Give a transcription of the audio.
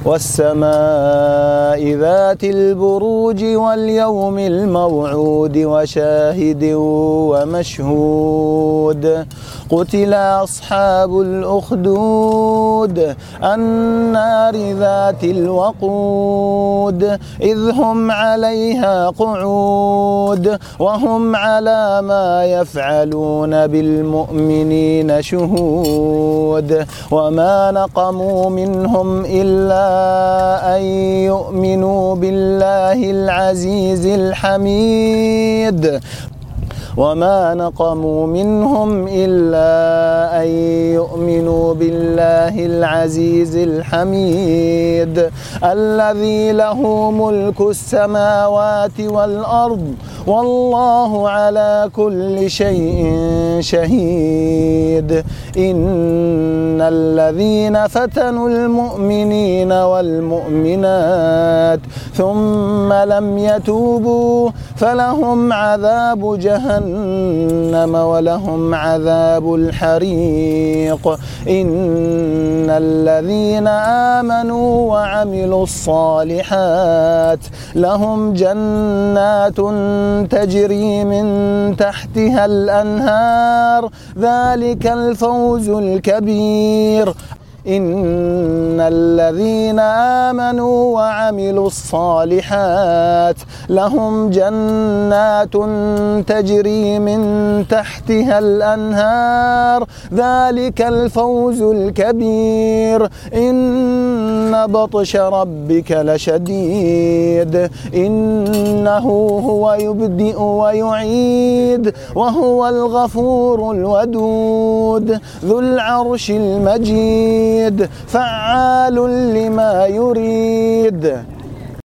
والسماء ذات البروج واليوم الموعود وشاهد ومشهود قتل أصحاب الأخدود النار ذات الوقود إذ هم عليها قعود وهم على ما يفعلون بالمؤمنين شهود وما نقموا منهم إلا أن يؤمنوا بالله العزيز الحميد وما نقموا منهم إلا أن يؤمنوا بالله العزيز الحميد الذي له ملك السماوات والأرض والله على كل شيء شهيد إن الذين فتنوا المؤمنين والمؤمنات ثم لم يتوبوا فلهم عذاب جهنم ولهم عذاب الحريق إن الذين آمنوا وعملوا الصالحات لهم جنات تجري من تحتها الأنهار ذلك الفوز الكبير إن الذين آمنوا وعملوا الصالحات لهم جنات تجري من تحتها الأنهار ذلك الفوز الكبير إن بطش ربك لشديد إنه هو يبدئ ويعيد وهو الغفور الودود ذو العرش المجيد فعال لما يريد